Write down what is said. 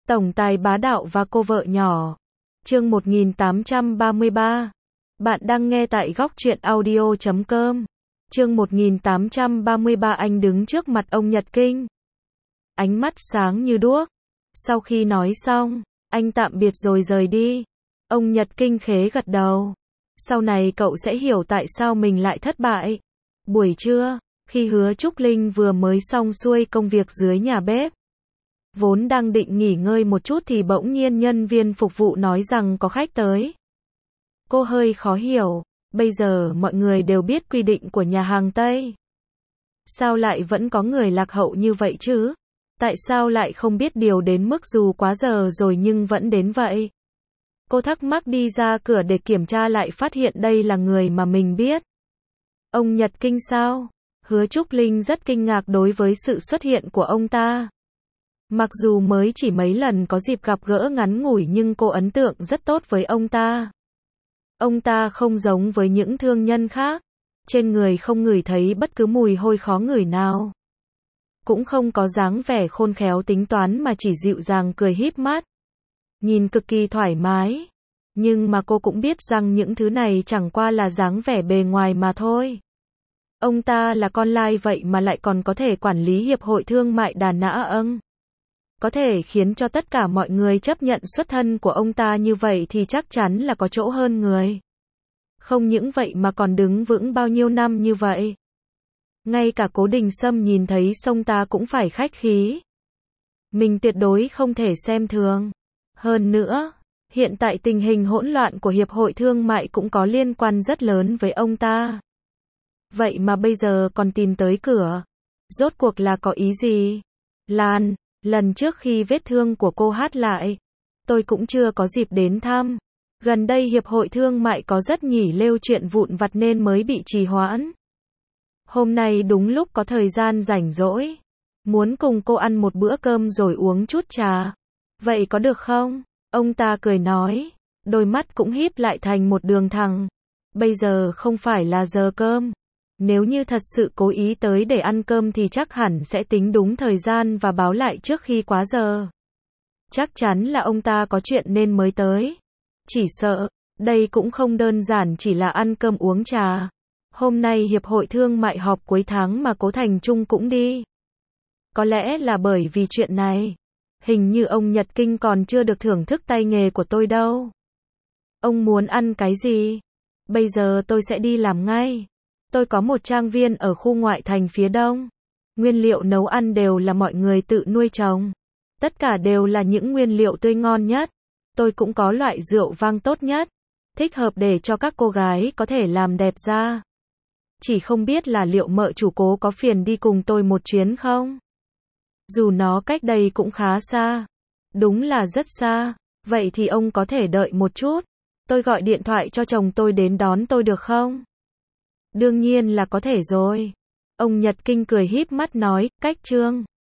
Tổng tài bá đạo và cô vợ nhỏ. Chương 1833. Bạn đang nghe tại góc truyện audio.com. Chương 1833. Anh đứng trước mặt ông Nhật Kinh. Ánh mắt sáng như đuốc. Sau khi nói xong, anh tạm biệt rồi rời đi. Ông Nhật Kinh khế gật đầu. Sau này cậu sẽ hiểu tại sao mình lại thất bại. Buổi trưa, khi Hứa Trúc Linh vừa mới xong xuôi công việc dưới nhà bếp, vốn đang định nghỉ ngơi một chút thì bỗng nhiên nhân viên phục vụ nói rằng có khách tới. Cô hơi khó hiểu, bây giờ mọi người đều biết quy định của nhà hàng Tây. Sao lại vẫn có người lạc hậu như vậy chứ? Tại sao lại không biết điều đến mức dù quá giờ rồi nhưng vẫn đến vậy? Cô thắc mắc đi ra cửa để kiểm tra lại phát hiện đây là người mà mình biết. Ông Nhật Kinh sao? Hứa Trúc Linh rất kinh ngạc đối với sự xuất hiện của ông ta. Mặc dù mới chỉ mấy lần có dịp gặp gỡ ngắn ngủi nhưng cô ấn tượng rất tốt với ông ta. Ông ta không giống với những thương nhân khác. Trên người không ngửi thấy bất cứ mùi hôi khó ngửi nào. Cũng không có dáng vẻ khôn khéo tính toán mà chỉ dịu dàng cười híp mắt. Nhìn cực kỳ thoải mái. Nhưng mà cô cũng biết rằng những thứ này chẳng qua là dáng vẻ bề ngoài mà thôi. Ông ta là con lai vậy mà lại còn có thể quản lý Hiệp hội Thương mại Đà Nẵng. Có thể khiến cho tất cả mọi người chấp nhận xuất thân của ông ta như vậy thì chắc chắn là có chỗ hơn người. Không những vậy mà còn đứng vững bao nhiêu năm như vậy. Ngay cả Cố Đình Sâm nhìn thấy sông ta cũng phải khách khí. Mình tuyệt đối không thể xem thường. Hơn nữa, hiện tại tình hình hỗn loạn của Hiệp hội Thương mại cũng có liên quan rất lớn với ông ta. Vậy mà bây giờ còn tìm tới cửa. Rốt cuộc là có ý gì? Lan, lần trước khi vết thương của cô hát lại, tôi cũng chưa có dịp đến thăm. Gần đây Hiệp hội Thương mại có rất nhỉ lêu chuyện vụn vặt nên mới bị trì hoãn. Hôm nay đúng lúc có thời gian rảnh rỗi. Muốn cùng cô ăn một bữa cơm rồi uống chút trà. Vậy có được không? Ông ta cười nói. Đôi mắt cũng híp lại thành một đường thẳng. Bây giờ không phải là giờ cơm. Nếu như thật sự cố ý tới để ăn cơm thì chắc hẳn sẽ tính đúng thời gian và báo lại trước khi quá giờ. Chắc chắn là ông ta có chuyện nên mới tới. Chỉ sợ, đây cũng không đơn giản chỉ là ăn cơm uống trà. Hôm nay Hiệp hội Thương mại họp cuối tháng mà Cố Thành Trung cũng đi. Có lẽ là bởi vì chuyện này. Hình như ông Nhật Kinh còn chưa được thưởng thức tay nghề của tôi đâu. Ông muốn ăn cái gì? Bây giờ tôi sẽ đi làm ngay. Tôi có một trang viên ở khu ngoại thành phía đông. Nguyên liệu nấu ăn đều là mọi người tự nuôi trồng. Tất cả đều là những nguyên liệu tươi ngon nhất. Tôi cũng có loại rượu vang tốt nhất. Thích hợp để cho các cô gái có thể làm đẹp da. Chỉ không biết là liệu mợ chủ Cố có phiền đi cùng tôi một chuyến không? Dù nó cách đây cũng khá xa. Đúng là rất xa. Vậy thì ông có thể đợi một chút. Tôi gọi điện thoại cho chồng tôi đến đón tôi được không? Đương nhiên là có thể rồi. Ông Nhật Kinh cười híp mắt nói, cách Trương.